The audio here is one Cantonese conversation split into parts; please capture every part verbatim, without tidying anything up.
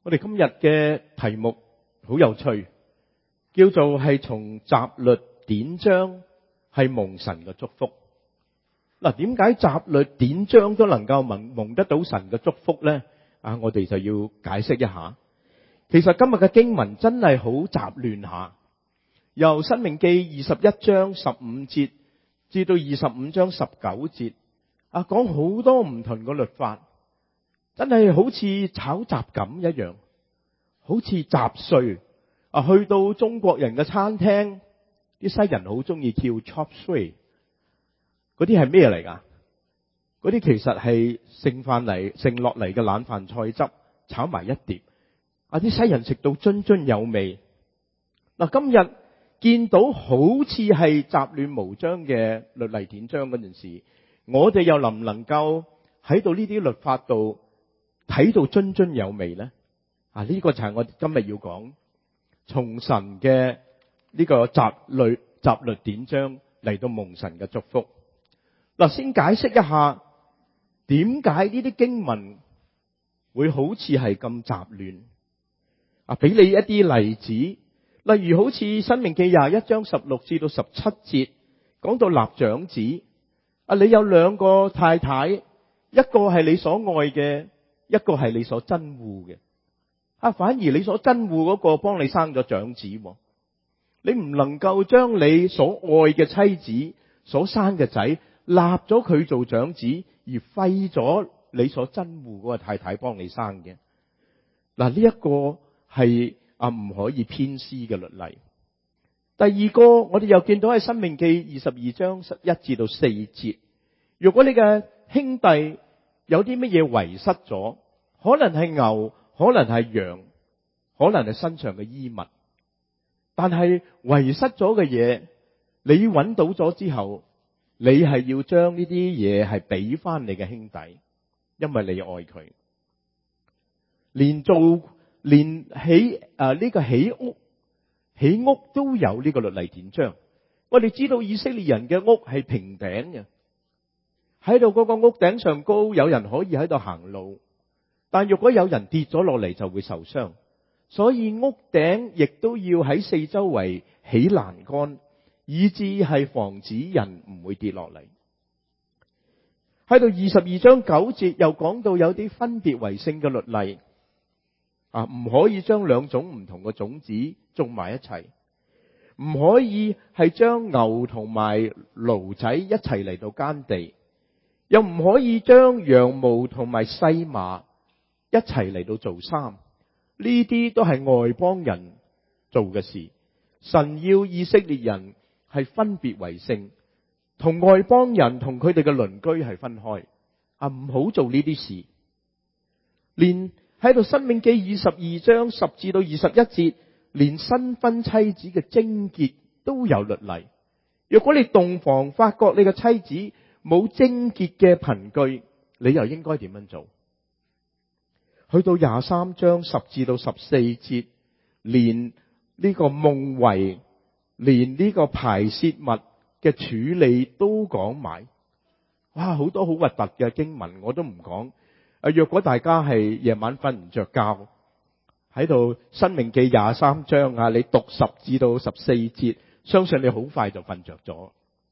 我哋今日嘅題目好有趣，叫做係從習律典章係蒙神嘅祝福。嗱，點解習律典章都能夠蒙蒙得到神嘅祝福呢？啊，我哋就要解釋一下。其實今日嘅經文真係好雜亂下，由申命記二十一章十五節至到二十五章十九節，啊，講好多唔同嘅律法。真係好似炒雜錦一樣，好似雜碎啊！去到中國人嘅餐廳，啲西人好中意叫 chop suey， 嗰啲係咩嚟噶？嗰啲其實係剩飯嚟剩落嚟嘅冷飯菜汁炒埋一碟，啊！啲西人食到津津有味。嗱，今日見到好似係雜亂無章嘅律例典章嗰陣時，我哋又能唔能夠喺度呢啲律法度睇到津津有味呢？啊，呢個就係我哋今日要講從神嘅呢個習律習律典章嚟到蒙神嘅祝福。嗱，先解釋一下點解呢啲經文會好似係咁雜亂。啊，俾你一啲例子，例如好似申命記廿一章十六至到十七節，講到立長子。啊，你有兩個太太，一個係你所愛嘅，一個係你所憎惡嘅。啊，反而你所憎惡嗰個幫你生咗長子，你唔能夠將你所愛嘅妻子所生嘅仔立咗佢做長子，而廢咗你所憎惡嗰個太太幫你生嘅。嗱，呢一個係啊唔可以偏私嘅律例。第二個，我哋又見到喺申命記二十二章十一至到四節，如果你嘅兄弟有啲乜嘢遺失咗，可能係牛，可能係羊，可能係身上嘅衣物，但係遺失咗嘅嘢，你揾到咗之後，你係要將呢啲嘢係俾翻你嘅兄弟，因為你愛佢。連做連起啊呢個起屋起屋都有呢個律例典章。我哋知道以色列人嘅屋係平頂嘅，喺度嗰個屋頂上高，有人可以喺度行路，但如果有人跌咗落嚟就會受傷，所以屋頂亦都要喺四周圍起欄杆，以致係防止人唔會跌落嚟。喺度二十二章九節又講到有啲分別為聖嘅律例，啊，唔可以將兩種唔同嘅種子種埋一齊，唔可以係將牛同埋驢仔一齊嚟到耕地，又唔可以將羊毛同埋細麻一齊嚟到做衫。呢啲都係外邦人做嘅事。神要以色列人係分別為聖，同外邦人同佢哋嘅鄰居係分開，啊，唔好做呢啲事。連喺度申命記二十二章十至到二十一節，連新婚妻子嘅貞潔都有律例。如果你洞房發覺你嘅妻子冇貞潔嘅憑據，你又應該點樣做？去到廿三章十至到十四節，連呢個夢遺，連呢個排泄物嘅處理都講埋。哇，好多好核突嘅經文我都唔講。啊，若果大家係夜晚瞓唔着覺，喺度申命記廿三章啊，你讀十至到十四節，相信你好快就瞓着咗。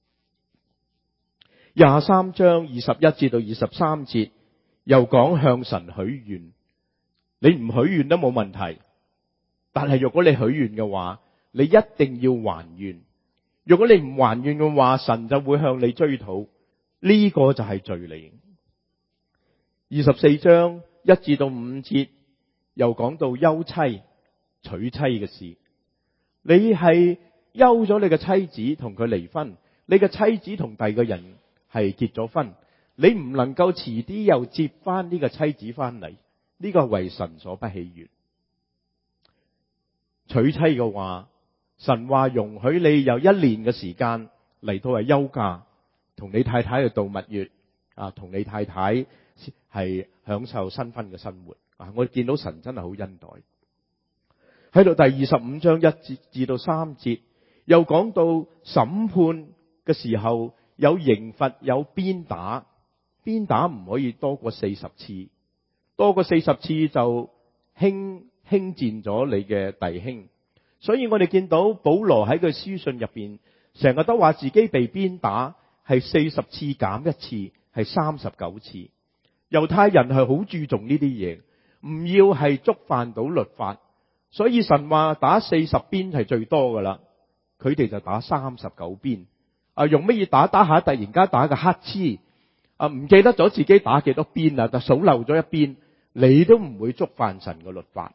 廿三章二十一至到二十三節又講向神許願，你唔許願都冇問題，但係如果你許願嘅話，你一定要還願。如果你唔還願嘅話，神就會向你追討，呢個就係罪嚟。二十四章一至到五節又講到休妻娶妻嘅事。你係休咗你嘅妻子，同佢離婚，你嘅妻子同第二個人係結咗婚，你唔能夠遲啲又接翻呢個妻子翻嚟，呢個係為神所不喜悅。娶妻嘅話，神話容許你有一年嘅時間嚟到係休假，同你太太去度蜜月啊，同你太太係享受新婚嘅生活啊！我見到神真係好恩待。喺度第二十五章一節至到三節，又講到審判嘅時候有刑罰，有鞭打，鞭打唔可以多過四十次，多過四十次就輕輕賤咗你嘅弟兄。所以我哋見到保羅喺佢書信入邊，成日都話自己被鞭打係四十次減一次，係三十九次。猶太人係好注重呢啲嘢，唔要係觸犯到律法，所以神話打四十鞭係最多噶啦，佢哋就打三十九鞭。啊，用乜嘢打？打下突然間打個乞嗤，啊，唔記得咗自己打幾多鞭啊，就數漏咗一鞭，你都唔會觸犯神嘅律法。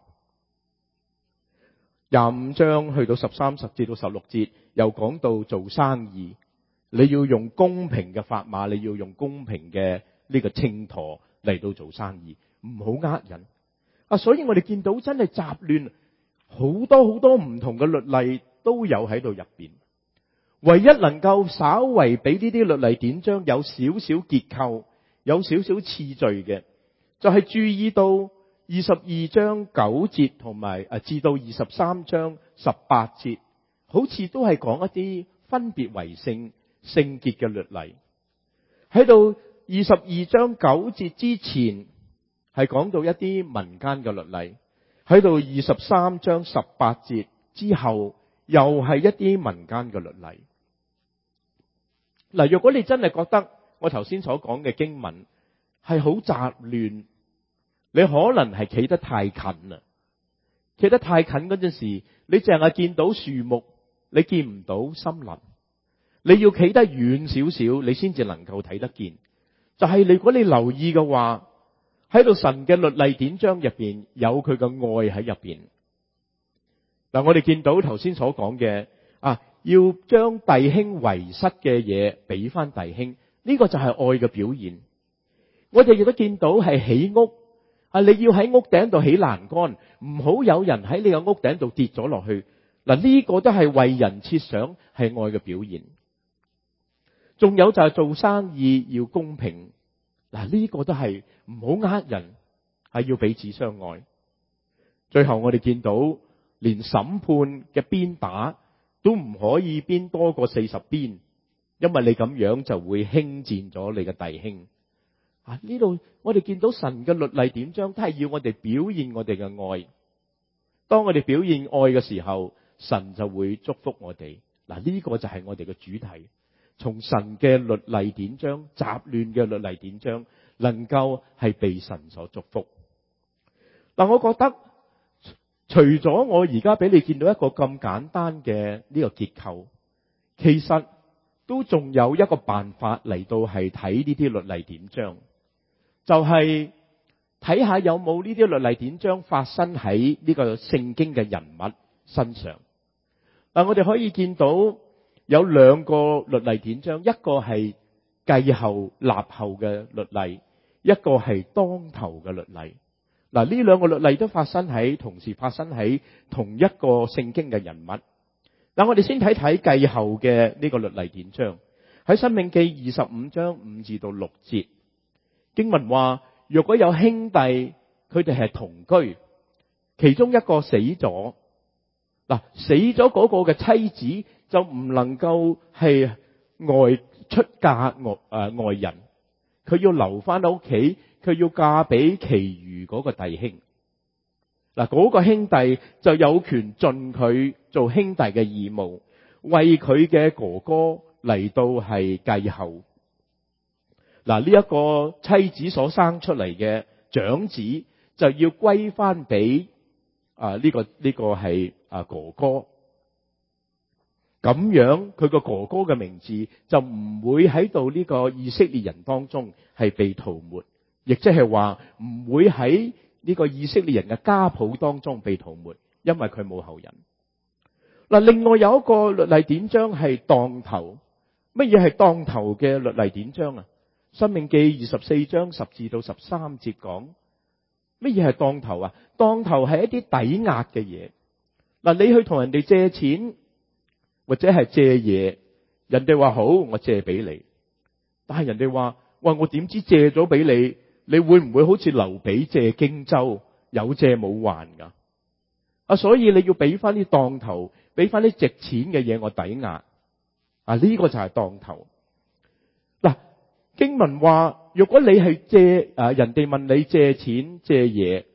廿五章去到十三十至到十六節，又講到做生意，你要用公平嘅法碼，你要用公平嘅呢個秤砣嚟到做生意，唔好呃人。啊，所以我哋見到真係雜亂，好多好多唔同嘅律例都有喺度入邊。唯一能夠稍為俾呢啲律例典章有少少結構，有少少次序嘅，就係注意到二十二章九節同埋啊至到二十三章十八節，好似都係講一啲分別為聖、聖潔嘅律例。喺到二十二章九節之前，係講到一啲民間嘅律例。喺到二十三章十八節之後，又係一啲民間嘅律例。嗱，如果你真係覺得我頭先所講嘅經文係好雜亂，你可能係企得太近啦。企得太近嗰陣時，你淨係見到樹木，你見唔到森林。你要企得遠少少，你先至能夠睇得見。就係如果你留意嘅話，喺度神嘅律例典章入邊有佢嘅愛喺入邊。嗱，我哋見到頭先所講嘅啊，要將弟兄遺失嘅嘢俾翻弟兄，呢個就係愛嘅表現。我哋亦都見到係起屋啊，你要喺屋頂度起欄杆，唔好有人喺你嘅屋頂度跌咗落去。嗱，呢個都係為人設想，係愛嘅表現。仲有就係做生意要公平，嗱，呢個都係唔好呃人，係要彼此相愛。最後我哋見到連審判嘅鞭打都唔可以鞭多過四十鞭，因為你咁樣就會輕賤咗你嘅弟兄。啊，呢度我哋見到神嘅律例典章都係要我哋表現我哋嘅愛。當我哋表現愛嘅時候，神就會祝福我哋。嗱，呢個就係我哋嘅主題。從神嘅律例典章，雜亂嘅律例典章，能夠係被神所祝福。嗱，我覺得除咗我而家俾你見到一個咁簡單嘅呢個結構，其實都仲有一個辦法嚟到係睇呢啲律例典章，就係睇下有冇呢啲律例典章發生喺呢個聖經嘅人物身上。嗱，我哋可以見到有兩個律例典章，一個係繼後立後嘅律例，一個係當頭嘅律例。嗱，呢兩個律例都發生喺同時發生喺同一個聖經嘅人物。嗱，我哋先睇睇繼後嘅呢個律例典章。喺申命記二十五章五至到六節，經文話：若果有兄弟，佢哋係同居，其中一個死咗，嗱，死咗嗰個嘅妻子就唔能夠係外出嫁外誒外人，佢要留翻喺屋企。佢要嫁俾其餘嗰個弟兄，嗱，嗰個兄弟就有權盡佢做兄弟嘅義務，為佢嘅哥哥嚟到係繼後。嗱，呢一個妻子所生出嚟嘅長子就要歸翻俾啊呢個呢個係啊哥哥，咁樣佢個哥哥嘅名字就唔會喺度呢個以色列人當中係被塗抹。亦即係話唔會喺呢個以色列人嘅家譜當中被塗抹，因為佢冇後人。嗱，另外有一個律例典章係當頭。乜嘢係當頭嘅律例典章啊？申命記二十四章十至到十三節講乜嘢係當頭啊？當頭係一啲抵押嘅嘢。嗱，你去同人哋借錢或者係借嘢，人哋話好，我借俾你，但係人哋話喂，我點知借咗俾你？你會唔會好似劉備借荊州，有借冇還噶？啊，所以你要俾翻啲當頭，俾翻啲值錢嘅嘢我抵押。啊，呢個就係當頭。嗱，經文話，如果你係借誒人哋問你借錢借嘢，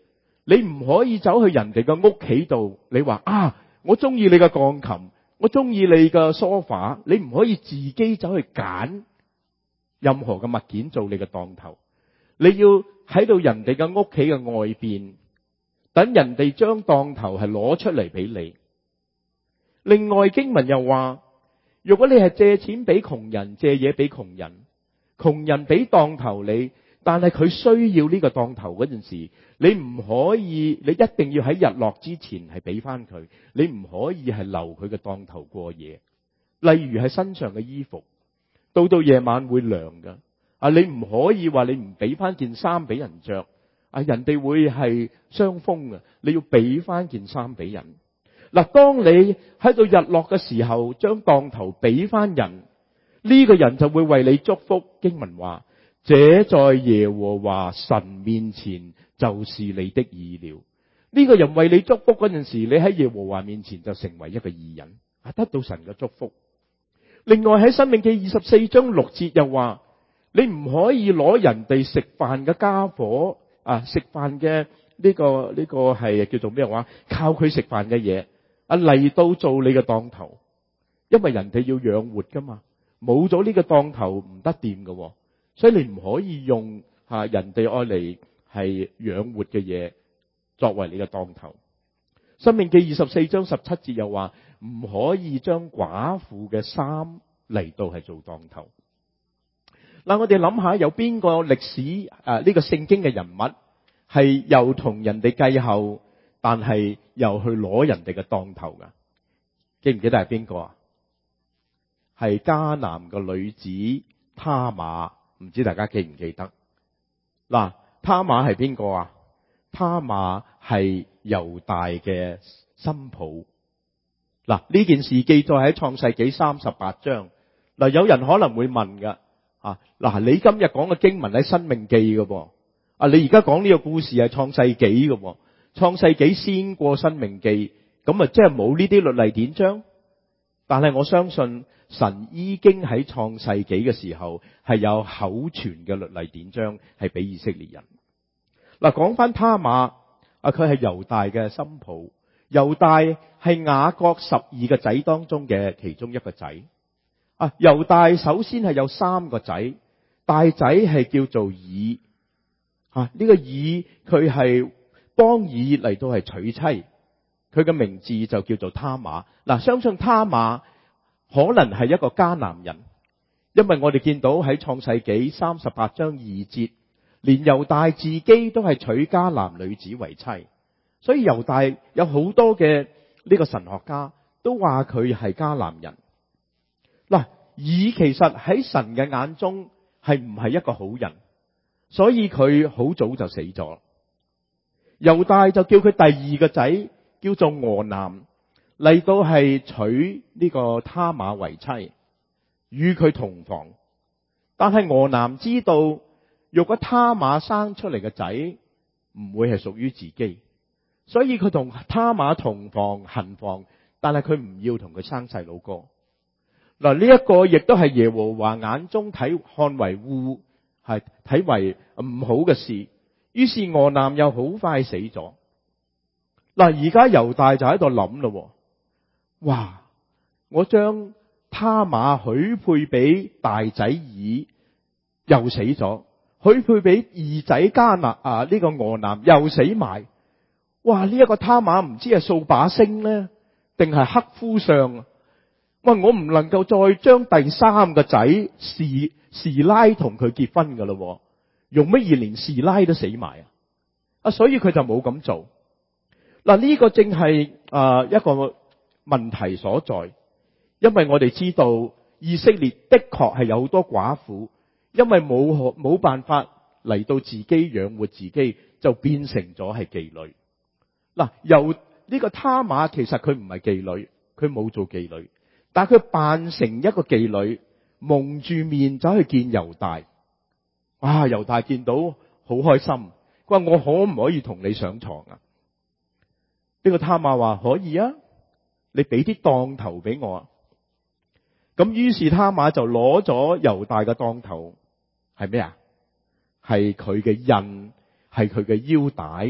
你唔可以走去人哋嘅屋企度，你話啊，我中意你嘅鋼琴，我中意你嘅梳化，你唔可以自己走去揀任何嘅物件做你嘅當頭。你要喺到人哋嘅屋企嘅外邊，等人哋將當頭係攞出嚟俾你。另外經文又話，如果你係借錢俾窮人，借嘢俾窮人，窮人俾當頭你，但係佢需要呢個當頭嗰陣時，你唔可以，你一定要喺日落之前係俾翻佢，你唔可以係留佢嘅當頭過夜。例如係身上嘅衣服，到到夜晚會涼㗎。啊！你唔可以話你唔俾翻件衫俾人着，啊！人哋會係傷風嘅，你要俾翻件衫俾人。嗱，當你喺度日落嘅時候，將當頭俾翻人，呢個人就會為你祝福。經文話，這在耶和華神面前就是你的義了。呢個人為你祝福嗰陣時，你喺耶和華面前就成為一個義人，啊，得到神嘅祝福。另外喺申命記二十四章六節又話，你唔可以攞人哋食飯嘅家伙啊，食飯嘅呢個呢個係叫做咩話？靠佢食飯嘅嘢啊嚟到做你嘅當頭，因為人哋要養活噶嘛，冇咗呢個當頭唔得掂㗎，所以你唔可以用吓人哋愛嚟係養活嘅嘢作為你嘅當頭。申命記二十四章十七節又話，唔可以將寡婦嘅衫嚟到係做當頭。嗱，我哋諗下有邊個歷史誒呢個聖經嘅人物係又同人哋繼後，但係又去攞人哋嘅當頭噶？記唔記得係邊個啊？係迦南嘅女子他瑪，唔知大家記唔記得？嗱，他瑪係邊個啊？他瑪係猶大嘅新抱。嗱，呢件事記載喺創世紀三十八章。嗱，有人可能會問噶。啊！嗱，你今日講嘅經文喺申命記嘅噃，啊，你而家講呢個故事係創世紀嘅喎，創世紀先過申命記，咁啊，即係冇呢啲律例典章。但係我相信神已經喺創世紀嘅時候係有口傳嘅律例典章係俾以色列人。嗱，講翻他瑪啊，佢係猶大嘅新抱，猶大係雅各十二個仔當中嘅其中一個仔。啊，猶大首先係有三個仔，大仔係叫做以，啊呢個以佢係幫以嚟到係娶妻，佢嘅名字就叫做他瑪。嗱，相信他瑪可能係一個迦南人，因為我哋見到喺創世紀三十八章二節，連猶大自己都係娶迦南女子為妻，所以猶大有好多嘅呢個神學家都話佢係迦南人。嗱，以其實喺神嘅眼中係唔係一個好人，所以佢好早就死咗。猶大就叫佢第二個仔叫做俄南嚟到係娶呢個他瑪為妻，與佢同房。但係俄南知道，如果他瑪生出嚟嘅仔唔會係屬於自己，所以佢同他瑪同房行房，但係佢唔要同佢生細佬哥。嗱，呢一個亦都係耶和華眼中睇看為惡，係睇為唔好嘅事。於是俄南又好快死咗。嗱，而家猶大就喺度諗咯，哇！我將他瑪許配俾大仔以又死咗，許配俾二仔迦南啊呢個俄南又死埋。哇！呢一個他瑪唔知係掃把星咧，定係克夫相？喂，我唔能夠再將第三個仔示示拉同佢結婚噶咯，用乜嘢連示拉都死埋啊？啊，所以佢就冇咁做。嗱，呢個正係啊一個問題所在，因為我哋知道以色列的確係有好多寡婦，因為冇冇辦法嚟到自己養活自己，就變成咗係妓女。嗱，由呢個他瑪其實佢唔係妓女，佢冇做妓女。但係佢扮成一個妓女，蒙住面走去見猶大。哇！猶大見到好開心，佢話我可唔可以同你上床啊？呢個他瑪話可以啊，你俾啲當頭俾我啊。咁於是他瑪就攞咗猶大嘅當頭，係咩啊？係佢嘅印，係佢嘅腰帶，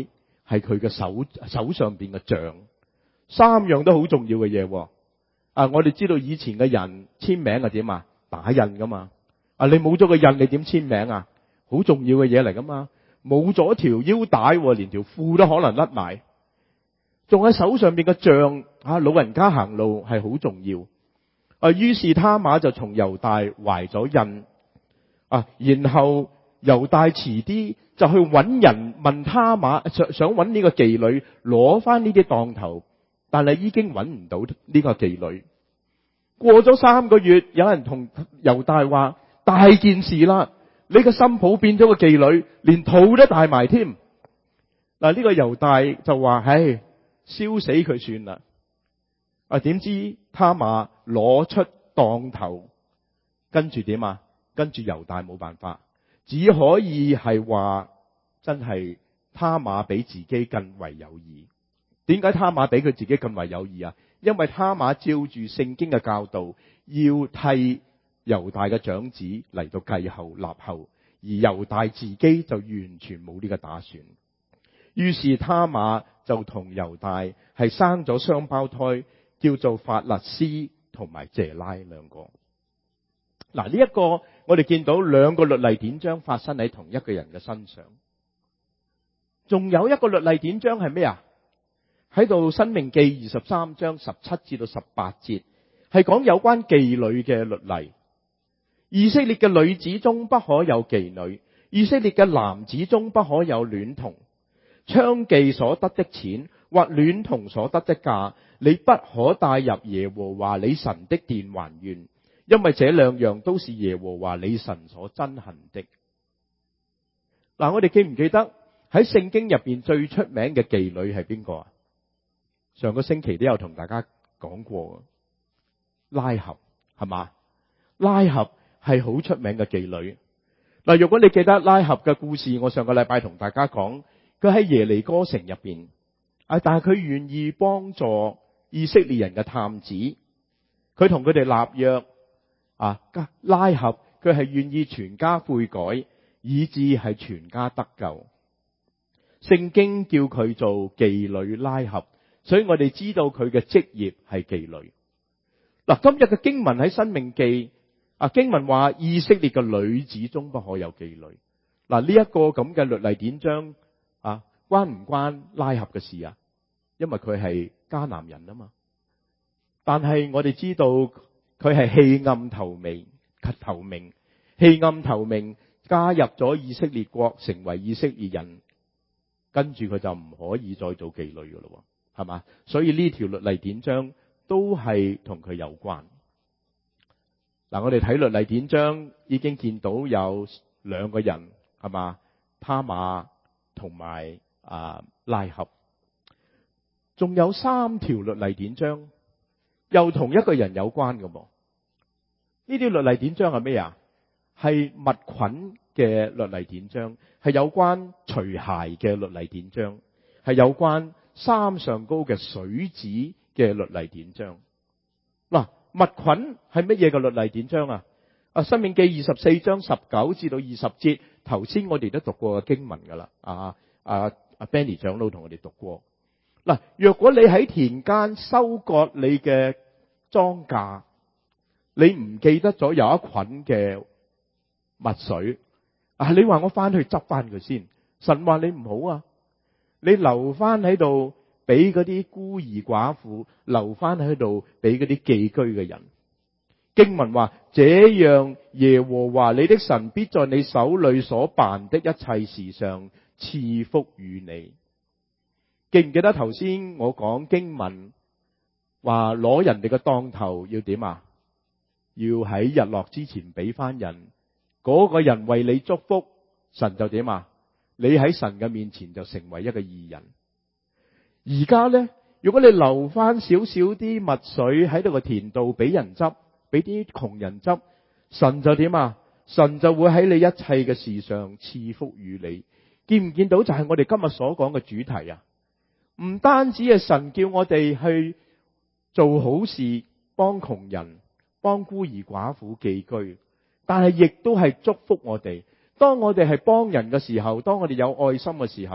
係佢嘅手手上邊嘅杖，三樣都好重要嘅嘢。啊，我哋知道以前嘅人簽名係點啊？打印噶嘛。啊，你冇咗個印，你點簽名啊？好重要嘅嘢嚟噶嘛。冇咗條腰帶，連條褲都可能甩埋。仲喺手上邊嘅杖，啊，老人家行路係好重要。啊，於是他瑪就從猶大懷咗印。啊，然後猶大遲啲就去揾人問他瑪，想想揾呢個妓女攞翻呢啲當頭，但係已經揾唔到呢個妓女。過咗三個月，有人同猶大話：大件事啦！你個新抱變咗個妓女，連肚都大埋添。嗱，呢個猶大就話：唉，燒死佢算啦。啊，點知他瑪攞出當頭，跟住點啊？跟住猶大冇辦法，只可以係話真係他瑪比自己更為有義。點解他瑪比佢自己更為有義啊？因為他瑪照住聖經嘅教導，要替猶大嘅長子嚟到繼後立後，而猶大自己就完全冇呢個打算。於是他瑪就同猶大係生咗雙胞胎，叫做法勒斯同埋謝拉兩個。嗱，呢一個我哋見到兩個律例典章發生喺同一個人嘅身上。仲有一個律例典章係咩啊？喺度申命記二十三章十七至到十八節，係講有關妓女嘅律例。以色列嘅女子中不可有妓女，以色列嘅男子中不可有戀童。娼妓所得的錢或戀童所得的價，你不可帶入耶和華你神的殿還願，因為這兩樣都是耶和華你神所憎恨的。嗱，我哋記唔記得喺聖經入邊最出名嘅妓女係邊個啊？上個星期都有同大家講過，拉合係嘛？拉合係好出名嘅妓女。嗱，如果你記得拉合嘅故事，我上個禮拜同大家講，佢喺耶利哥城入邊，啊，但係佢願意幫助以色列人嘅探子，佢同佢哋立約，啊，拉合佢係願意全家悔改，以致係全家得救。聖經叫佢做妓女拉合。所以我哋知道佢嘅職業係妓女。嗱，今日嘅經文喺申命記，啊，經文話以色列嘅女子中不可有妓女。嗱，呢一個咁嘅律例典章，啊，關唔關拉合嘅事啊？因為佢係迦南人啊嘛。但係我哋知道佢係棄暗投明，投明棄暗投明，加入咗以色列國，成為以色列人，跟住佢就唔可以再做妓女噶咯。係嘛？所以呢條律例典章都係同佢有關。嗱，我哋睇律例典章已經見到有兩個人，係嘛？他瑪同埋啊拉合，仲有三條律例典章又同一個人有關嘅噃。呢啲律例典章係咩啊？係物菌嘅律例典章，係有關除鞋嘅律例典章，係有關山上高嘅水子嘅律例典章。嗱，物菌係乜嘢嘅律例典章啊？啊，申命記二十四章十九至到二十節，頭先我哋都讀過嘅經文噶啦。啊啊啊 Benny 長老同我哋讀過。嗱，若果你喺田間收割你嘅莊稼，你唔記得咗有一捆嘅麥穗，啊，你話我翻去執翻佢先，神話你唔好啊。你留翻喺度俾嗰啲孤兒寡婦，留翻喺度俾嗰啲寄居嘅人。經文話：這樣耶和華你的神必在你手裏所辦的一切事上賜福與你。記唔記得頭先我講經文話攞人哋嘅當頭要點啊？要喺日落之前俾翻人，嗰個人為你祝福，神就點啊？你喺神嘅面前就成為一個義人。而家呢，如果你留翻少少啲麥穗喺度個田度俾人執，俾啲窮人執，神就點啊？神就會喺你一切嘅事上賜福與你。見唔見到就係我哋今日所講嘅主題啊？唔單止係神叫我哋去做好事，幫窮人，幫孤兒寡婦寄居，但係亦都係祝福我哋。當我哋係幫人嘅時候，當我哋有愛心嘅時候，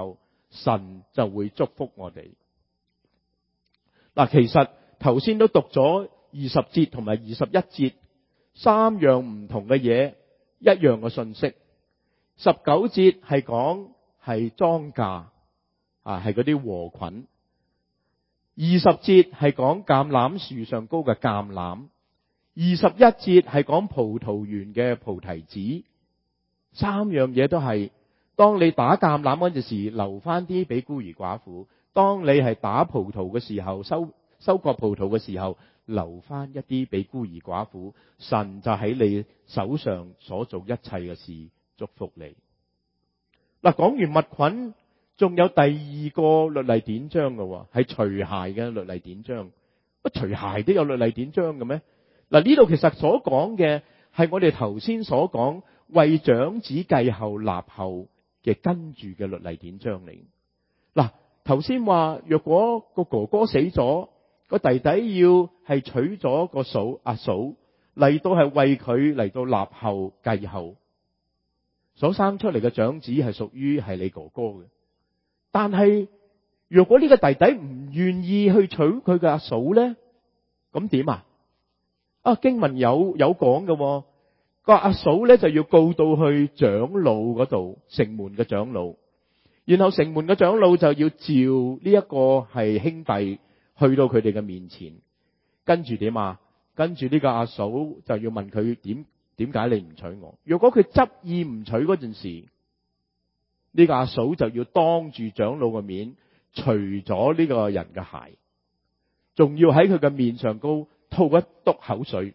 神就會祝福我哋。嗱，其實頭先都讀咗二十節同埋二十一節三樣唔同嘅嘢，一樣嘅信息。十九節係講係莊稼啊，係嗰啲禾捆。二十節係講橄欖樹上高嘅橄欖。二十一節係講葡萄園嘅菩提子。三樣嘢都係，當你打橄欖嗰陣時，留翻啲俾孤兒寡婦；當你係打葡萄嘅時候，收收割葡萄嘅時候，留翻一啲俾孤兒寡婦。神就喺你手上所做一切嘅事，祝福你。嗱，講完物捆，仲有第二個律例典章嘅，係除鞋嘅律例典章。乜除鞋都有律例典章嘅咩？嗱，呢度其實所講嘅係我哋頭先所講為長子繼後立後嘅跟住嘅律例典章嚟。嗱，頭先話若果個哥哥死咗，個弟弟要係娶咗個嫂阿嫂嚟到係為佢嚟到立後繼後，所生出嚟嘅長子係屬於係你哥哥嘅。但係若果呢個弟弟唔願意去娶佢嘅阿嫂咧，咁點啊？啊，經文有有講嘅，個阿嫂咧就要告到去長老嗰度，城門嘅長老，然後城門嘅長老就要召呢一個係兄弟去到佢哋嘅面前，跟住點啊？跟住呢個阿嫂就要問佢點點解你唔娶我？如果佢執意唔娶嗰陣時，呢個阿嫂就要當住長老嘅面除咗呢個人嘅鞋，仲要喺佢嘅面上高吐一督口水。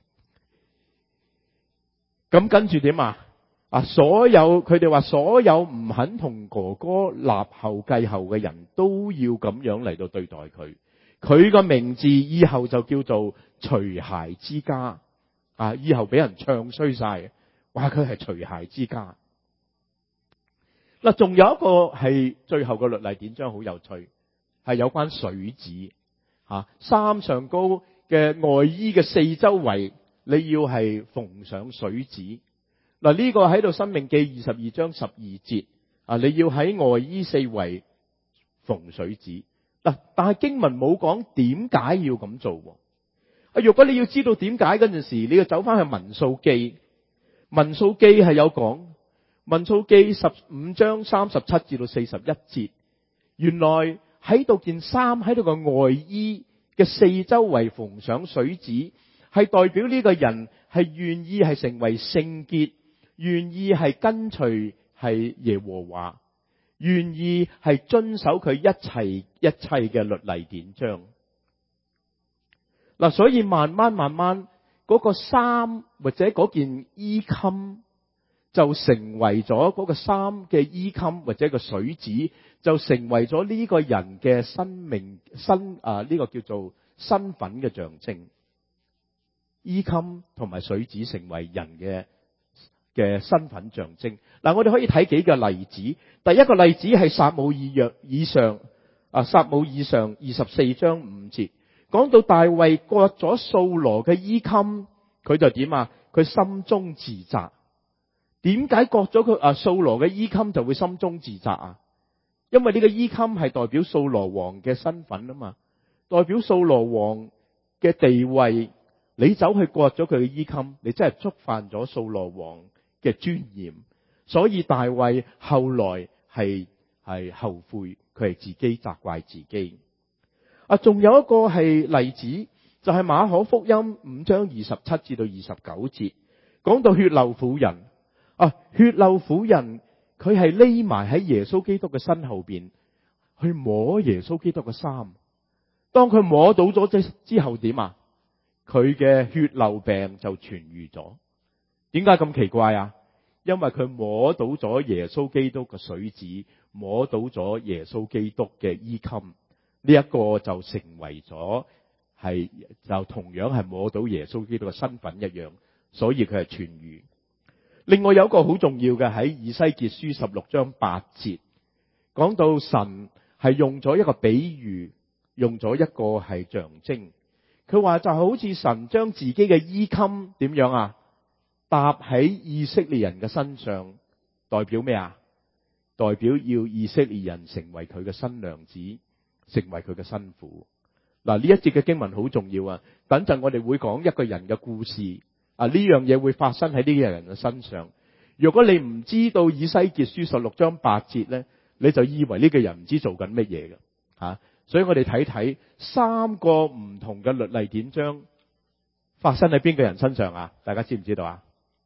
咁跟住點啊？啊，所有佢哋話所有唔肯同哥哥立後繼後嘅人都要咁樣嚟到對待佢。佢個名字以後就叫做除鞋之家。啊，以後俾人唱衰晒，話佢係除鞋之家。嗱，仲有一個係最後嘅律例典章好有趣，係有關水子。吓，衫上高嘅外衣嘅四周圍，你要係縫上水子。嗱，呢個喺度申命記二十二章十二節啊，你要喺外衣四圍縫水子。嗱，但係經文冇講點解要咁做。啊，如果你要知道點解嗰陣時，你要走翻去民數記。民數記係有講，民數記十五章三十七至到四十一節，原來喺度件衫喺度個外衣嘅四周圍縫上水子，係代表呢個人係願意係成為聖潔，願意係跟隨係耶和華，願意係遵守佢一切一切嘅律例典章。嗱，所以慢慢慢慢嗰個衫或者嗰件衣襟就成為咗嗰個衫嘅衣襟或者個水子，就成為咗呢個人嘅生命身啊，呢個叫做身份嘅象徵。衣襟同埋水子成為人嘅嘅身份象徵。嗱，我哋可以睇幾個例子。第一個例子係撒母耳約以上啊，撒母耳上二十四章五節。講到大衛割咗掃羅嘅衣襟，佢就點啊？佢心中自責。點解割咗佢啊掃羅嘅衣襟就會心中自責啊？因為呢個衣襟係代表掃羅王嘅身份啊嘛，代表掃羅王嘅地位。你走去割咗佢嘅衣襟，你真係觸犯咗掃羅王嘅尊嚴。所以大衛後來係係後悔，佢係自己責怪自己。啊，仲有一個係例子，就係馬可福音五章二十七至到二十九節，講到血漏婦人。啊，血漏婦人佢係匿埋喺耶穌基督嘅身後邊，去摸耶穌基督嘅衫。當佢摸到咗之之後點啊？佢嘅血漏病就痊愈咗。點解咁奇怪啊？因為佢摸到咗耶穌基督嘅水子，摸到咗耶穌基督嘅衣襟。呢一個就成為咗係就同樣係摸到耶穌基督嘅身份一樣，所以佢係痊愈。另外有一個好重要嘅喺以西結書十六章八節，講到神係用咗一個比喻，用咗一個係象徵。佢話就好似神將自己嘅衣襟點樣啊，搭喺以色列人嘅身上，代表咩啊？ 代表要以色列人成為佢嘅新娘子，成為佢嘅新婦。嗱，呢一節嘅經文好重要啊！等陣我哋會講一個人嘅故事啊，呢樣嘢會發生喺呢個人嘅身上。如果你唔知道以西結書十六章八節咧，你就以為呢個人唔知做緊乜嘢嘅吓。所以我哋睇睇三個唔同嘅律例典章發生喺邊個人身上啊？大家知唔知道啊？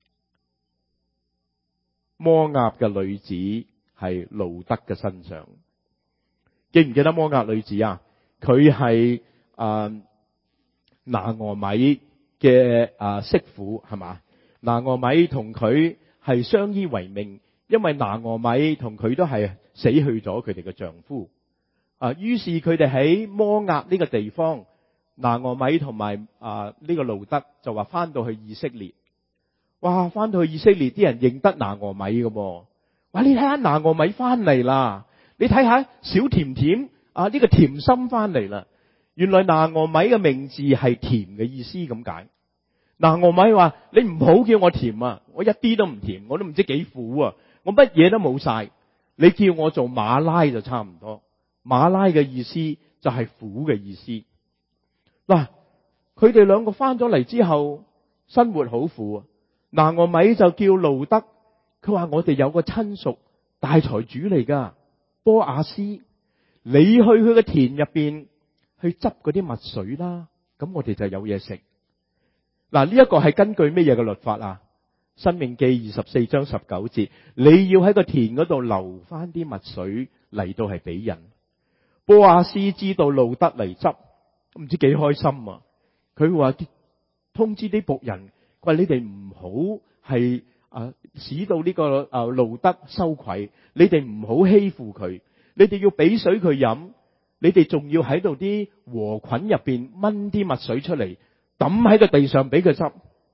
摩押嘅女子係路得嘅身上，記唔記得摩押女子啊？佢係誒拿俄米嘅誒媳婦係嘛？拿俄米同佢係相依為命，因為拿俄米同佢都係死去咗佢哋嘅丈夫啊。於是佢哋喺摩押呢個地方，拿俄米同埋啊呢個路得就話翻到去以色列。哇！翻到去以色列，啲人認得拿俄米嘅噃。哇！你睇下拿俄米翻嚟啦，你睇下小甜甜啊，呢個甜心翻嚟啦。原來拿俄米嘅名字係甜嘅意思咁解。拿俄米話：你唔好叫我甜啊，我一啲都唔甜，我都唔知幾苦啊，我乜嘢都冇晒。你叫我做馬拉就差唔多。馬拉嘅意思就係苦嘅意思。嗱，佢哋兩個翻咗嚟之後，生活好苦啊。拿俄米就叫路得，佢話：我哋有個親屬大財主嚟噶，波亞斯，你去佢嘅田入邊去執嗰啲麥穗啦，咁我哋就有嘢食。嗱，呢一個係根據咩嘢嘅律法啊？申命記二十四章十九節，你要喺個田嗰度留翻啲麥穗嚟到係俾人。波亞斯知道路得嚟執，唔知幾開心啊！佢話通知啲僕人。佢話：你哋唔好係啊，使到呢個啊路得羞愧。你哋唔好欺負佢。你哋要俾水佢飲。你哋仲要喺度啲禾捆入邊掹啲麥穗出嚟，抌喺個地上俾佢執。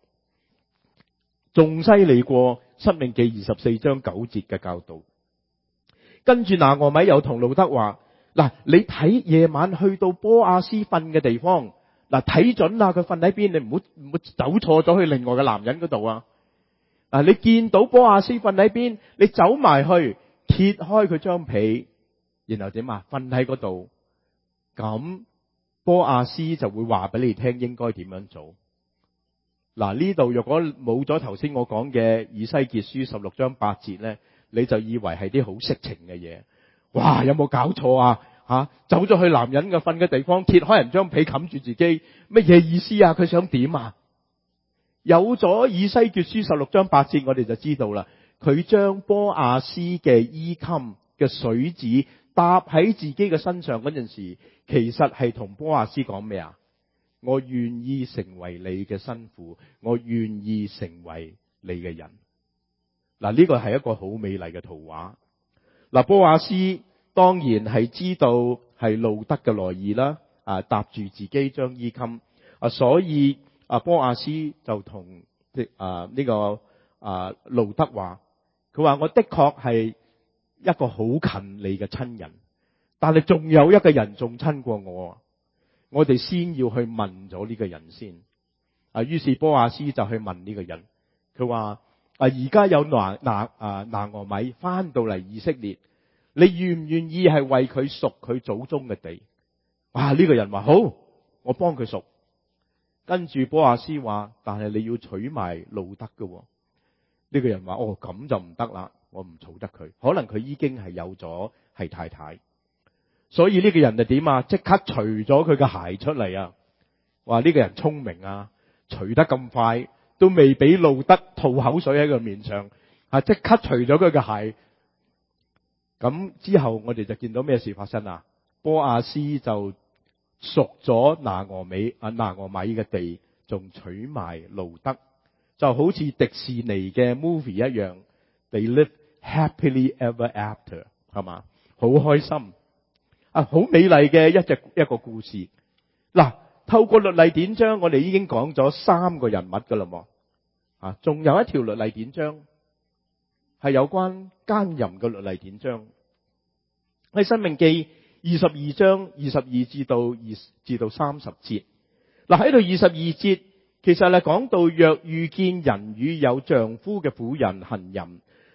仲犀利過申命記二十四章九節嘅教導。跟住拿俄米又同路得話：嗱，你睇夜晚去到波亞斯瞓嘅地方。嗱，睇準啦，佢瞓喺邊，你唔好唔好走錯咗去另外嘅男人嗰度啊！啊，你見到波亞斯瞓喺邊，你走埋去揭開佢張被，然後點啊？瞓喺嗰度，咁波亞斯就會話俾你聽應該點樣做。嗱，呢度若果冇咗頭先我講嘅以西結書十六章八節咧，你就以為係啲好色情嘅嘢。哇！有冇搞錯啊？吓、啊，走咗去男人嘅瞓嘅地方，揭開人張被冚住自己，乜嘢意思啊？佢想點啊？有咗以西結書十六章八節，我哋就知道啦。佢將波亞斯嘅衣襟嘅穗子搭喺自己嘅身上嗰陣時，其實係同波亞斯講咩啊？我願意成為你嘅新婦，我願意成為你嘅人。嗱，呢個係一個好美麗嘅圖畫。嗱，波亞斯當然係知道係路得嘅來意啦，啊，搭住自己張衣襟啊，所以啊波亞斯就同啊呢個啊路得話，佢話我的確係一個好近你嘅親人，但係仲有一個人仲親過我，我哋先要去問咗呢個人先啊。於是波亞斯就去問呢個人，佢話啊而家有拿拿啊拿俄米翻到嚟以色列。你願唔願意係為佢贖佢祖宗嘅地？哇！呢個人話好，我幫佢贖。跟住波亞斯話，但係你要娶埋路得嘅。呢個人話哦，咁就唔得啦，我唔娶得佢。可能佢已經係有咗係太太，所以呢個人就點啊？即刻除咗佢嘅鞋出嚟啊！話呢個人聰明啊，除得咁快，都未俾路得吐口水喺佢面上，啊！即刻除咗佢嘅鞋。咁之後我哋就見到咩事發生啊？波亞斯就贖咗拿俄米啊拿俄米嘅地，仲娶埋路得，就好似迪士尼嘅 movie 一樣 ，They live happily ever after， 係嘛？好開心啊！好美麗嘅一隻一個故事。嗱，透過律例典章，我哋已經講咗三個人物噶啦，啊，仲有一條律例典章。係有關奸淫嘅律例典章，喺申命記二十二章二十二至到二至到三十節。嗱，喺度二十二節，其實係講到若遇見人與有丈夫嘅婦人行淫，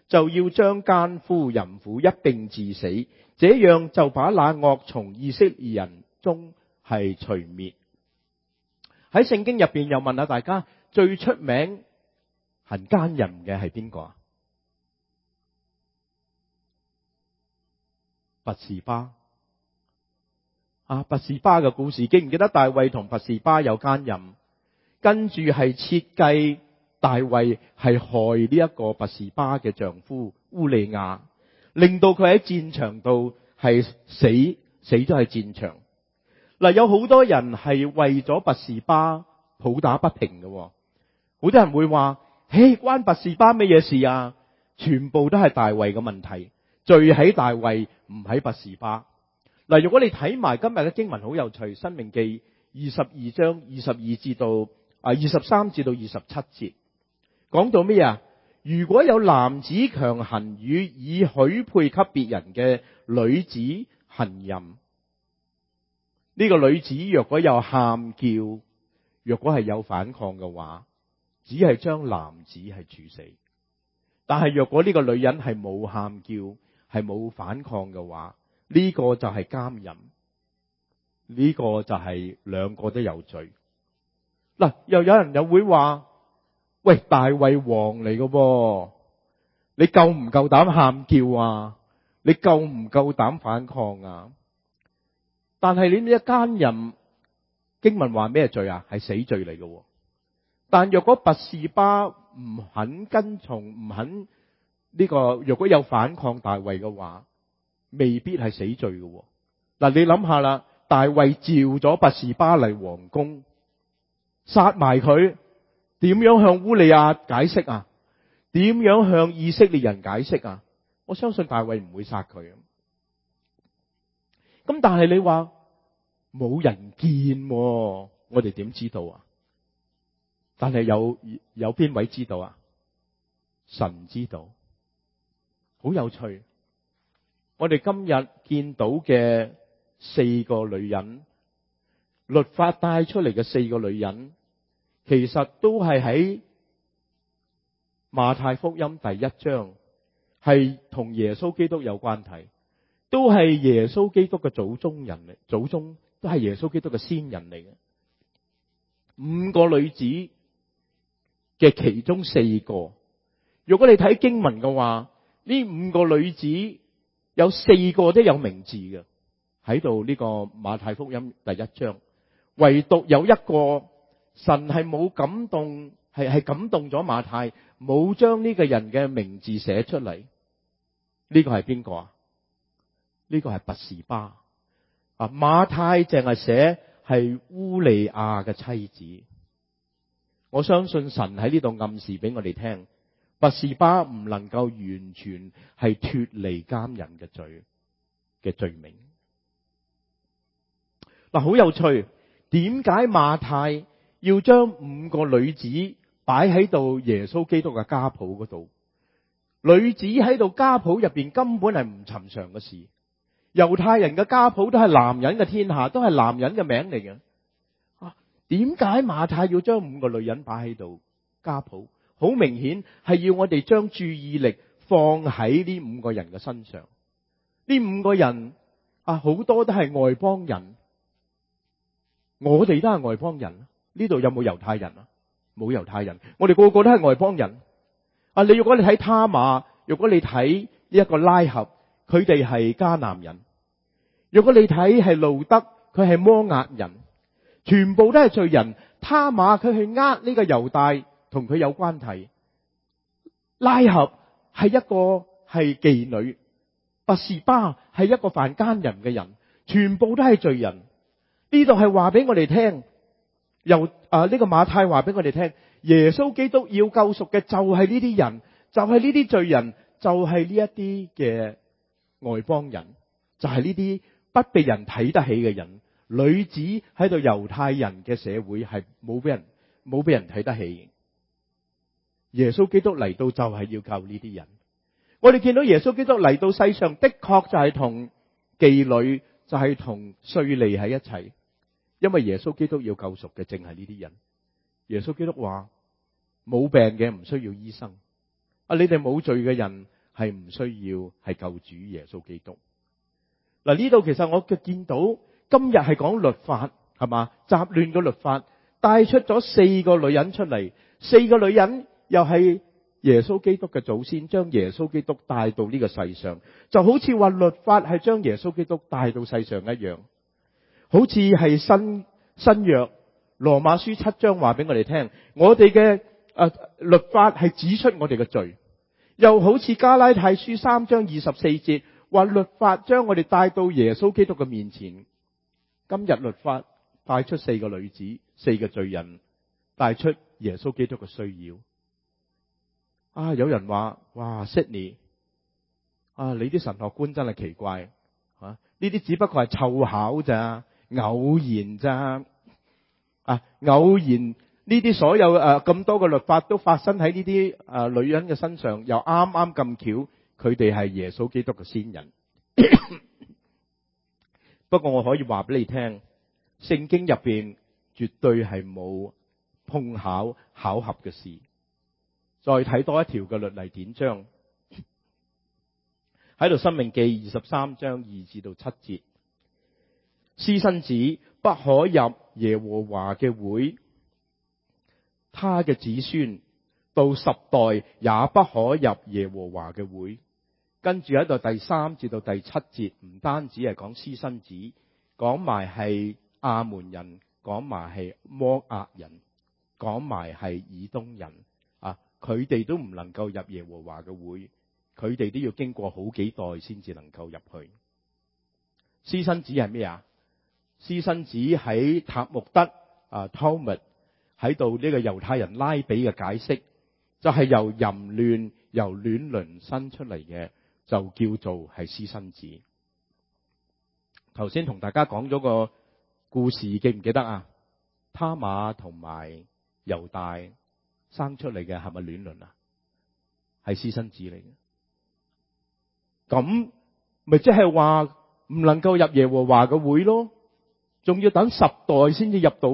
就要將奸夫淫婦一併治死，這樣就把那惡從以色列人中係除滅。喺聖經入邊又問下大家，最出名行奸淫嘅係邊個啊？拔示巴啊！拔示巴嘅故事，記唔記得大衛同拔示巴有奸淫？跟住係設計大衛係害呢一個拔示巴嘅丈夫烏利亞，令到佢喺戰場度係死死咗喺戰場。嗱，有好多人係為咗拔示巴抱打不平嘅，好多人會話：嘿，關拔示巴咩嘢事啊？全部都係大衛嘅問題，罪喺大衛，唔喺拔示巴。嗱，如果你睇埋今日嘅經文好有趣，《申命記》二十二章二十二至到啊二十三至到二十七節，講到咩啊？如果有男子強行與已許配給別人嘅女子行淫，呢個女子若果有喊叫，若果係有反抗嘅話，只係將男子係處死。但係若果呢個女人係冇喊叫，係冇反抗嘅話，呢個就係奸淫，呢個就係兩個都有罪。嗱，又有人又會話：喂，大衛王嚟嘅噃，你夠唔夠膽喊叫啊？你夠唔夠膽反抗啊？但係你呢一奸淫，經文話咩罪啊？係死罪嚟嘅。但若果拔示巴唔肯跟從，唔肯呢個，若果有反抗大衛嘅話，未必係死罪嘅。嗱，你諗下啦，大衛召咗拔示巴嚟皇宮，殺埋佢，點樣向烏利亞解釋啊？點樣向以色列人解釋啊？我相信大衛唔會殺佢。咁但係你話冇人見，我哋點知道啊？但係有有邊位知道啊？神知道。好有趣。我哋今日見到嘅四個女人，律法帶出嚟嘅四個女人，其實都係喺馬太福音第一章，係同耶穌基督有關係，都係耶穌基督嘅祖宗人嚟，祖宗都係耶穌基督嘅先人嚟嘅。五個女子嘅其中四個，如果你睇經文嘅話，呢五個女子有四個都有名字嘅，喺度呢個馬太福音第一章，唯獨有一個神係冇感動，係係感動咗馬太，冇將呢個人嘅名字寫出嚟。呢個係邊個啊？呢個係拔示巴啊！馬太淨係寫係烏利亞嘅妻子。我相信神喺呢度暗示俾我哋聽，拔示巴唔能夠完全係脫離奸人嘅罪嘅罪名。嗱，好有趣，點解馬太要將五個女子擺喺度耶穌基督嘅家譜嗰度？女子喺度家譜入邊根本係唔尋常嘅事。猶太人嘅家譜都係男人嘅天下，都係男人嘅名嚟嘅。啊，點解馬太要將五個女人擺喺度家譜？好明顯係要我哋將注意力放喺呢五個人嘅身上。呢五個人啊，好多都係外邦人，我哋都係外邦人。呢度有冇猶太人啊？冇猶太人，我哋個個都係外邦人。啊，你如果你睇他瑪，如果你睇呢一個拉合，佢哋係迦南人；如果你睇係路德，佢係摩押人，全部都係罪人。他瑪佢去呃呢個猶大，同佢有關係。拉合係一個係妓女，拔示巴係一個犯奸淫嘅人，全部都係罪人。呢度係話俾我哋聽，由啊呢個馬太話俾我哋聽，耶穌基督要救贖嘅就係呢啲人，就係呢啲罪人，就係呢一啲嘅外邦人，就係呢啲不被人睇得起嘅人。女子喺度猶太人嘅社會係冇俾人冇俾人睇得起。耶穌基督嚟到就係要救呢啲人。我哋見到耶穌基督嚟到世上的確就係同妓女，就係同稅吏喺一齊，因為耶穌基督要救贖嘅正係呢啲人。耶穌基督話冇病嘅唔需要醫生，啊你哋冇罪嘅人係唔需要係救主耶穌基督。嗱，呢度其實我嘅見到今日係講律法，係嘛？雜亂嘅律法帶出咗四個女人出嚟，四個女人又係耶穌基督嘅祖先，將耶穌基督帶到呢個世上，就好似話律法係將耶穌基督帶到世上一樣，好似係新新約羅馬書七章話俾我哋聽，我哋嘅誒律法係指出我哋嘅罪，又好似加拉太書三章二十四節話律法將我哋帶到耶穌基督嘅面前。今日律法帶出四個女子，四個罪人，帶出耶穌基督嘅需要。啊！有人話：哇 Sydney 啊，你啲神學觀真係奇怪啊！呢啲只不過係湊巧咋，偶然咋啊！偶然呢啲所有誒咁多嘅律法都發生喺呢啲誒女人嘅身上，又啱啱咁巧，佢哋係耶穌基督嘅先人。不過我可以話俾你聽，聖經入邊絕對係冇碰巧巧合嘅事。再睇多一條嘅律例典章，喺度申命記二十三章二至到七節，私生子不可入耶和華嘅會，他嘅子孫到十代也不可入耶和華嘅會。跟住喺度第三至到第七節，唔單止係講私生子，講埋係亞門人，講埋係摩押人，講埋係以東人。佢哋都唔能夠入耶和華嘅會，佢哋都要經過好幾代先至能夠入去。私生子係咩啊？私生子喺塔木德啊 Talmud 喺度呢個猶太人拉比嘅解釋，就係由淫亂由亂倫生出嚟嘅，就叫做係私生子。頭先同大家講咗個故事，記唔記得啊？他瑪同埋猶大生出嚟嘅係咪亂倫啊？係私生子嚟嘅。咁咪即係話唔能夠入耶和華嘅會咯，仲要等十代先至入到，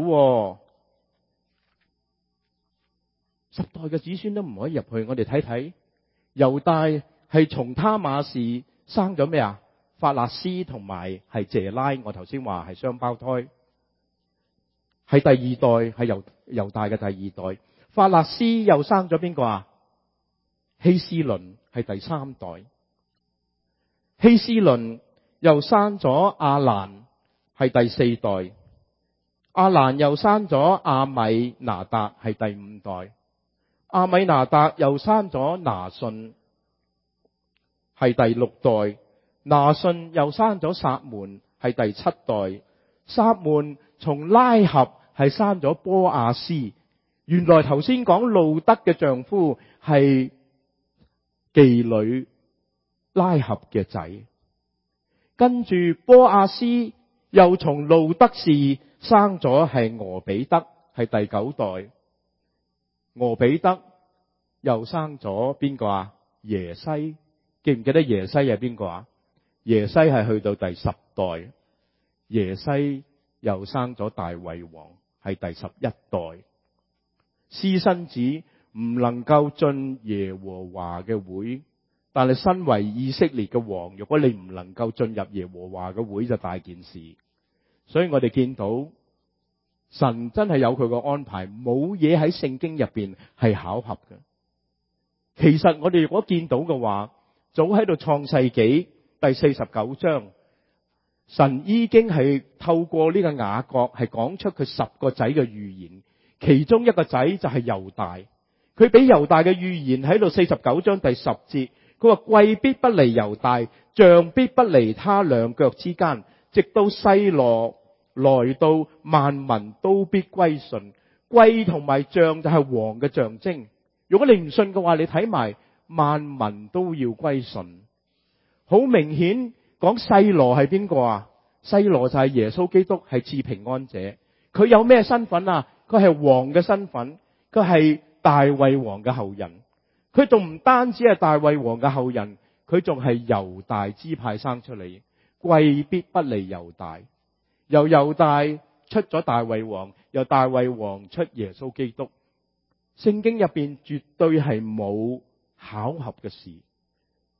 十代嘅子孫都唔可以入去。我哋睇睇猶大係從他瑪氏生咗咩啊？法勒斯同埋係謝拉，我頭先話係雙胞胎，係第二代，係猶猶大嘅第二代。法勒斯又生咗邊個啊？希斯倫係第三代。希斯倫又生咗亞蘭係第四代。亞蘭又生咗亞米拿達係第五代。亞米拿達又生咗拿順係第六代。拿順又生咗撒門係第七代。撒門從拉合係生咗波亞斯。原來頭先講路德嘅丈夫係妓女拉合嘅仔，跟住波亞斯又從路德氏生咗係俄比德，係第九代。俄比德又生咗邊個啊？耶西，記唔記得耶西係邊個啊？耶西係去到第十代。耶西又生咗大衛王，係第十一代。私生子唔能夠進耶和華嘅會，但係身為以色列嘅王，如果你唔能夠進入耶和華嘅會，就大件事。所以我哋見到神真係有佢個安排，冇嘢喺聖經入邊係巧合嘅。其實我哋如果見到嘅話，早喺度創世紀第四十九章，神已經係透過呢個雅各係講出佢十個仔嘅預言。其中一個仔就係猶大，佢俾猶大嘅預言喺度四十九章第十節，佢話貴必不離猶大，杖必不離他兩腳之間，直到細羅來到，萬民都必歸順。貴同埋杖就係王嘅象徵。如果你唔信嘅話，你睇埋萬民都要歸順。好明顯講細羅係邊個啊？細羅就係耶穌基督，係賜平安者。佢有咩身份啊？佢係王嘅身份，佢係大衛王嘅後人。佢仲唔單止係大衛王嘅後人，佢仲係猶大支派生出嚟。貴必不離猶大，由猶大出咗大衛王，由大衛王出耶穌基督。聖經入邊絕對係冇巧合嘅事。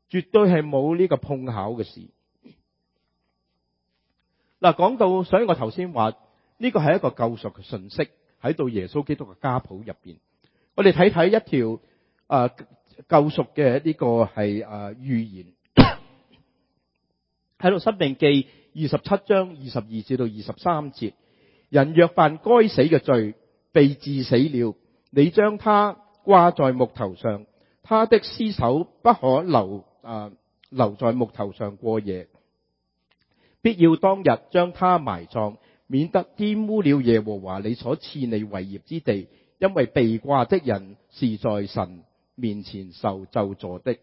絕對係冇呢個碰巧嘅事。嗱，講到，所以我頭先話呢個係一個救贖嘅信息喺到耶穌基督嘅家譜入邊。我哋睇睇一條誒、呃、救贖嘅呢個係誒預言喺度，申命記二十七章二十二至到二十三節。人若犯該死嘅罪，被治死了，你將他掛在木頭上，他的屍首不可留啊、呃、留在木頭上過夜，必要當日將他埋葬，免得玷污了耶和華你所賜你為業之地，因為被掛的人是在神面前受咒詛的。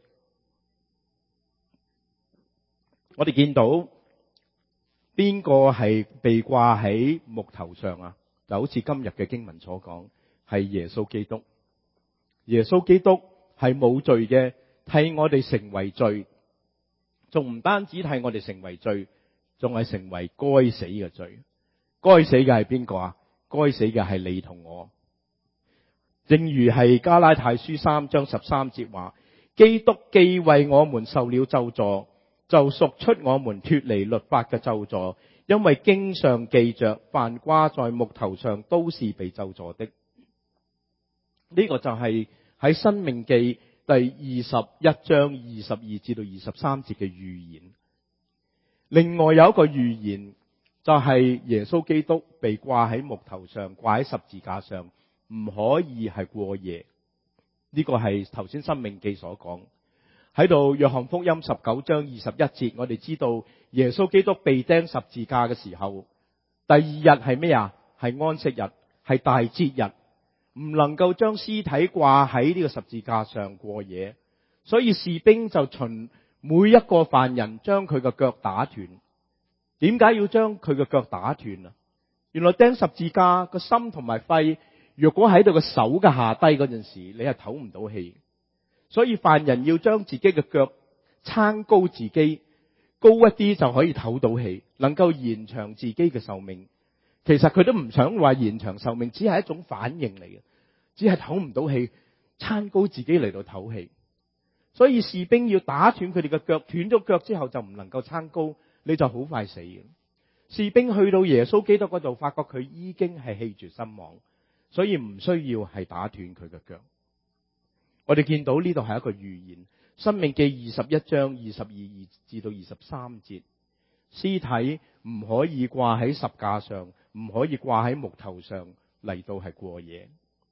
我哋見到邊個係被掛喺木頭上啊？就好似今日嘅經文所講，係耶穌基督。耶穌基督係冇罪嘅，替我哋成為罪，仲唔單止替我哋成為罪，仲係成為該死嘅罪。該死嘅係邊個啊？該死嘅係你同我。正如係加拉太書三章十三節話，基督既為我們受了咒詛，就贖出我們脫離律法嘅咒詛，因為經上記着，凡掛在木頭上都是被咒詛的。呢個就係喺申命記第二十一章二十二至到二十三節嘅預言。另外有一個預言，就係耶穌基督被掛喺木頭上，掛喺十字架上，唔可以係過夜。呢個係頭先申命記所講。喺度約翰福音十九章二十一節，我哋知道耶穌基督被釘十字架嘅時候，第二日係咩啊？係安息日，係大節日，唔能夠將屍體掛喺呢個十字架上過夜，所以士兵就循每一個犯人將佢嘅腳打斷。點解要將佢嘅腳打斷啊？原來釘十字架個心同埋肺，若果喺度個手嘅下低嗰陣時，你係唞唔到氣。所以犯人要將自己嘅腳撐高自己，高一啲就可以唞到氣，能夠延長自己嘅壽命。其實佢都唔想話延長壽命，只係一種反應嚟嘅，只係唞唔到氣，撐高自己嚟到唞氣。所以士兵要打斷佢哋嘅腳，斷咗腳之後就唔能夠撐高，你就好快死嘅。士兵去到耶穌基督嗰度，發覺佢已經係氣絕身亡，所以唔需要係打斷佢嘅腳。我哋見到呢度係一個預言，申命記二十一章二十二至到二十三節，屍體唔可以掛喺十架上，唔可以掛喺木頭上嚟到係過夜。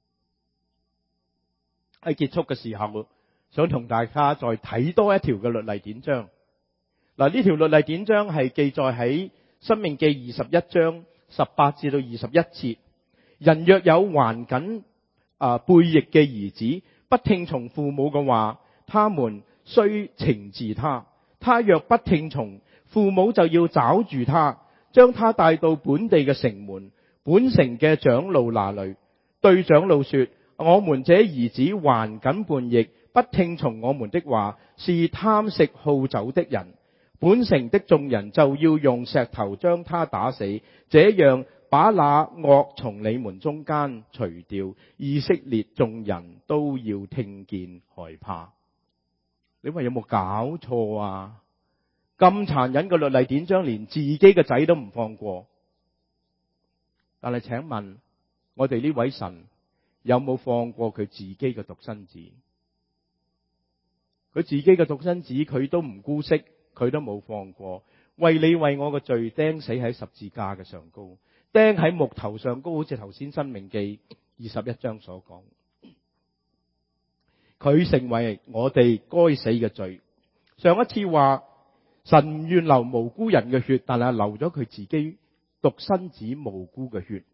喺結束嘅時候，想同大家再睇多一條嘅律例典章。嗱，呢條律例典章係記載喺申命記二十一章十八至到二十一節。人若有頑梗啊背逆嘅兒子，不聽從父母嘅話，他們須懲治他。他若不聽從，父母就要抓住他，將他帶到本地嘅城門，本城嘅長老那裏，對長老說：我們這兒子頑梗叛逆，不聽從我們的話，是貪食好酒的人。本城的眾人就要用石頭將他打死，這樣把那惡從你們中間除掉。以色列眾人都要聽見害怕。你話有冇搞錯啊？咁殘忍嘅律例典章，連自己嘅仔都唔放過。但係請問，我哋呢位神有冇放過佢自己嘅獨生子？佢自己嘅獨生子，佢都唔姑息，佢都冇放過。為你為我嘅罪釘死喺十字架嘅上高，釘喺木頭上高，好似頭先申命記二十一章所講。佢成為我哋該死嘅罪。上一次話神唔願流無辜人嘅血，但係流咗佢自己獨生子無辜嘅血，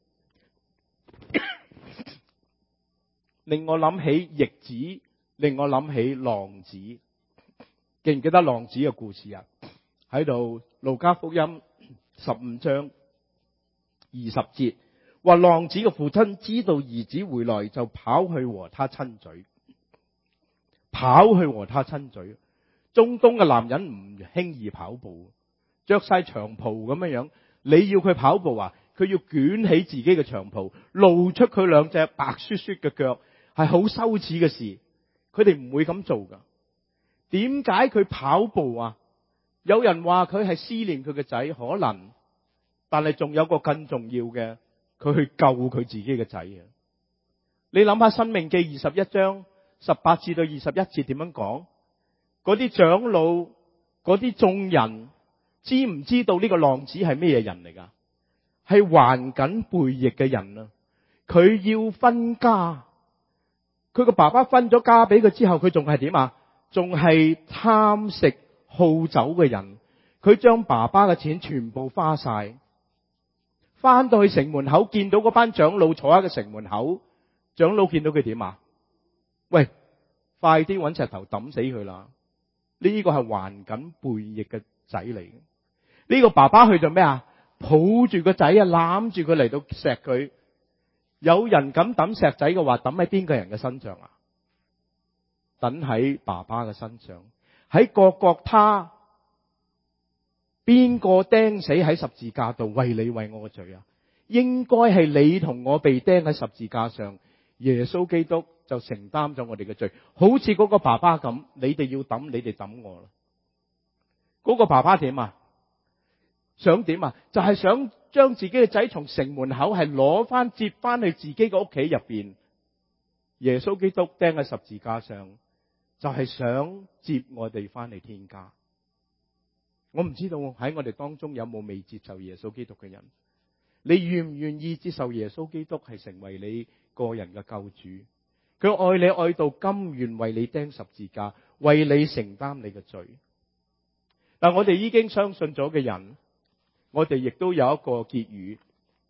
令我諗起逆子，令我諗起浪子。記唔記得浪子嘅故事啊？喺度路加福音十五章二十節話，浪子嘅父親知道兒子回來，就跑去和他親嘴，跑去和他親嘴。中東嘅男人唔輕易跑步，着晒長袍咁樣樣，你要佢跑步啊？佢要捲起自己嘅長袍，露出佢兩隻白雪雪嘅腳，係好羞恥嘅事。佢哋唔會咁做噶。 點解佢跑步啊？有人話佢係思念佢嘅仔，可能，但係仲有個更重要嘅，佢去救佢自己嘅仔啊！你諗下《申命記》二十一章十八至到二十一節點樣講？嗰啲長老、嗰啲眾人，知唔知道呢個浪子係咩人嚟噶？係頑梗背逆嘅人啊！佢要分家，佢個爸爸分咗家俾佢之後，佢仲係點啊？仲係貪食好酒嘅人。佢將爸爸嘅錢全部花晒，翻到去城門口見到嗰班長老坐喺個城門口，長老見到佢點啊？喂，快啲揾石頭抌死佢啦！呢個係頑梗背逆嘅仔嚟嘅。呢個爸爸去做咩啊？抱住個仔啊，攬住佢嚟到錫佢。有人敢抌石仔嘅話，抌喺邊個人嘅身上啊？抌喺爸爸嘅身上。喺各各他，邊個釘死喺十字架度為你為我嘅罪啊？應該係你同我被釘喺十字架上，耶穌基督就承擔咗我哋嘅罪，好似嗰個爸爸咁。你哋要抌，你哋抌我啦。嗰個爸爸點啊？想點啊？就係想將自己嘅仔從城門口係攞翻接翻去自己嘅屋企入邊。耶穌基督釘喺十字架上，就係想接我哋翻嚟天家。我唔知道喺我哋當中有冇未接受耶穌基督嘅人？你願唔願意接受耶穌基督係成為你個人嘅救主？佢愛你愛到甘願為你釘十字架，為你承擔你嘅罪。但我哋已經相信咗嘅人，我哋亦都有一個結語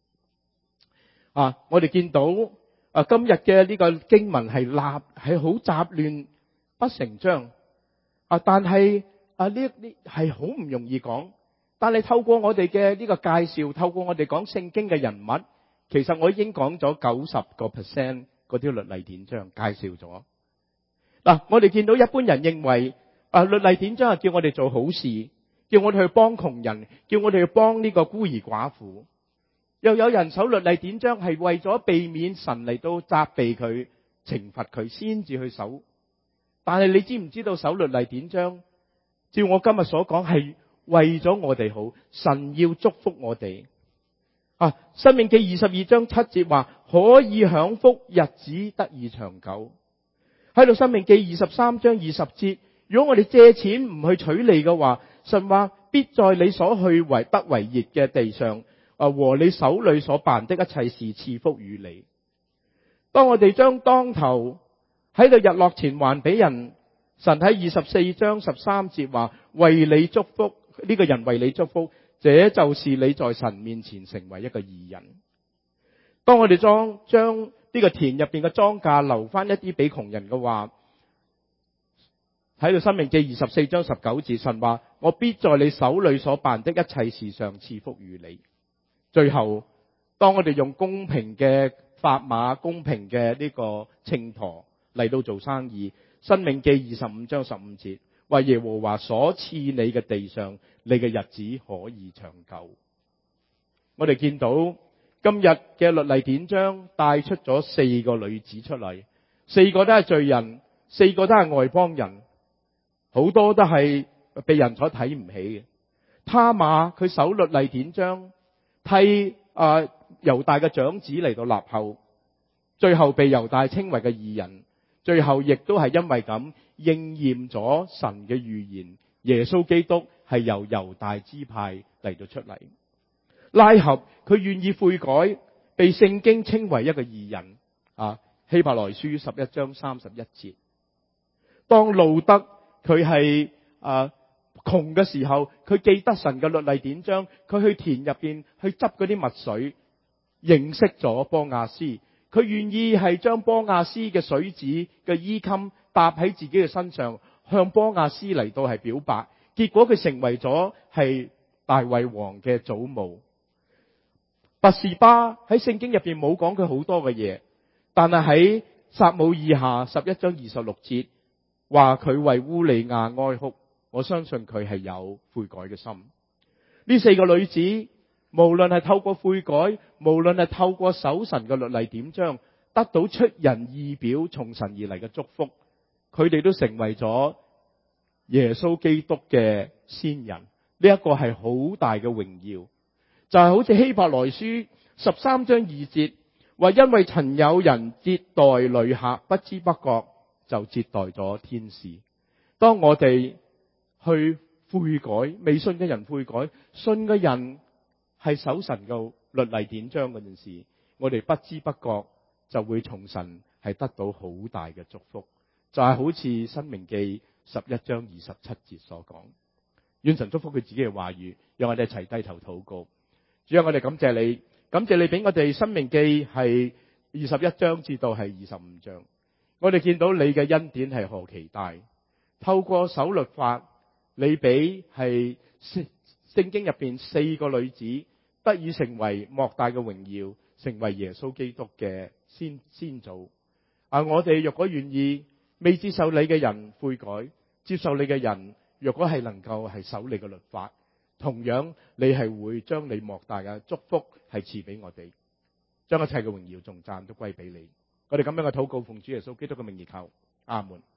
啊！我哋見到啊，今日嘅呢個經文係立係好雜亂不成章啊，但係啊呢呢係好唔容易講。但係透過我哋嘅呢個介紹，透過我哋講聖經嘅人物，其實我已經講咗九十個 percent 嗰啲律例典章介紹咗。嗱、啊，我哋見到一般人認為啊，律例典章係叫我哋做好事，叫我哋去幫窮人，叫我哋去幫呢個孤兒寡婦。又有人守律例典章係為咗避免神嚟到責備佢、懲罰佢先至去守。但係你知唔知道守律例典章，照我今日所講係為咗我哋好，神要祝福我哋。啊，申命記二十二章七節話可以享福，日子得以長久。喺度申命記二十三章二十節，如果我哋借錢唔去取利嘅話，神話必在你所去為得為業嘅地上，啊和你手裏所辦的一切事賜福與你。當我哋將當頭喺度日落前還俾人，神喺二十四章十三節話為你祝福。呢個人為你祝福，這就是你在神面前成為一個義人。當我哋將將呢個田入邊嘅莊稼留翻一啲俾窮人嘅話，喺度申命記二十四章十九節，神話我必在你手裏所辦的一切事上賜福與你。最後，當我哋用公平嘅砝碼、公平嘅呢個秤砣嚟到做生意，申命記二十五章十五節。為耶和華所賜你嘅地上，你嘅日子可以長久。我哋見到今日嘅律例典章帶出咗四個女子出嚟，四個都係罪人，四個都係外邦人，好多都係被人所睇唔起嘅。他瑪佢守律例典章，替啊猶大嘅長子嚟到立後，最後被猶大稱為嘅義人，最後亦都係因為咁。應驗咗神嘅預言，耶穌基督係由猶大支派嚟到出嚟。拉合佢願意悔改，被聖經稱為一個義人。啊，希伯來書十一章三十一節。當路德佢係啊窮嘅時候，佢記得神嘅律例典章，佢去田入邊去執嗰啲麥穗，認識咗波亞斯，佢願意係將波亞斯嘅水子嘅衣襟搭喺自己嘅身上，向波亞斯嚟到係表白，結果佢成為咗係大衛王嘅祖母。拔示巴喺聖經入邊冇講佢好多嘅嘢，但係喺撒母耳下十一章二十六節話佢為烏利亞哀哭，我相信佢係有悔改嘅心。呢四個女子無論係透過悔改，無論係透過守神嘅律例典章，得到出人意表從神而嚟嘅祝福。佢哋都成為咗耶穌基督嘅先人，呢一個係好大嘅榮耀。就係好似希伯來書十三章二節話，因為曾有人接待旅客，不知不覺就接待咗天使。當我哋去悔改，未信嘅人悔改，信嘅人係守神嘅律例典章嗰陣時，我哋不知不覺就會從神係得到好大嘅祝福。就係好似申命記十一章二十七節所講，願神祝福佢自己嘅話語，讓我哋一齊低頭禱告。主啊，我哋感謝你，感謝你俾我哋申命記係二十一章至到係二十五章，我哋見到你嘅恩典係何其大。透過守律法，你俾係聖經入邊四個女子得以成為莫大嘅榮耀，成為耶穌基督嘅先先祖。啊，我哋若果願意，未接受你嘅人悔改，接受你嘅人若果係能夠係守你嘅律法，同樣你係會將你莫大嘅祝福係賜俾我哋，將一切嘅榮耀頌讚都歸俾你。我哋咁樣嘅禱告奉主耶穌基督嘅名而求，阿門。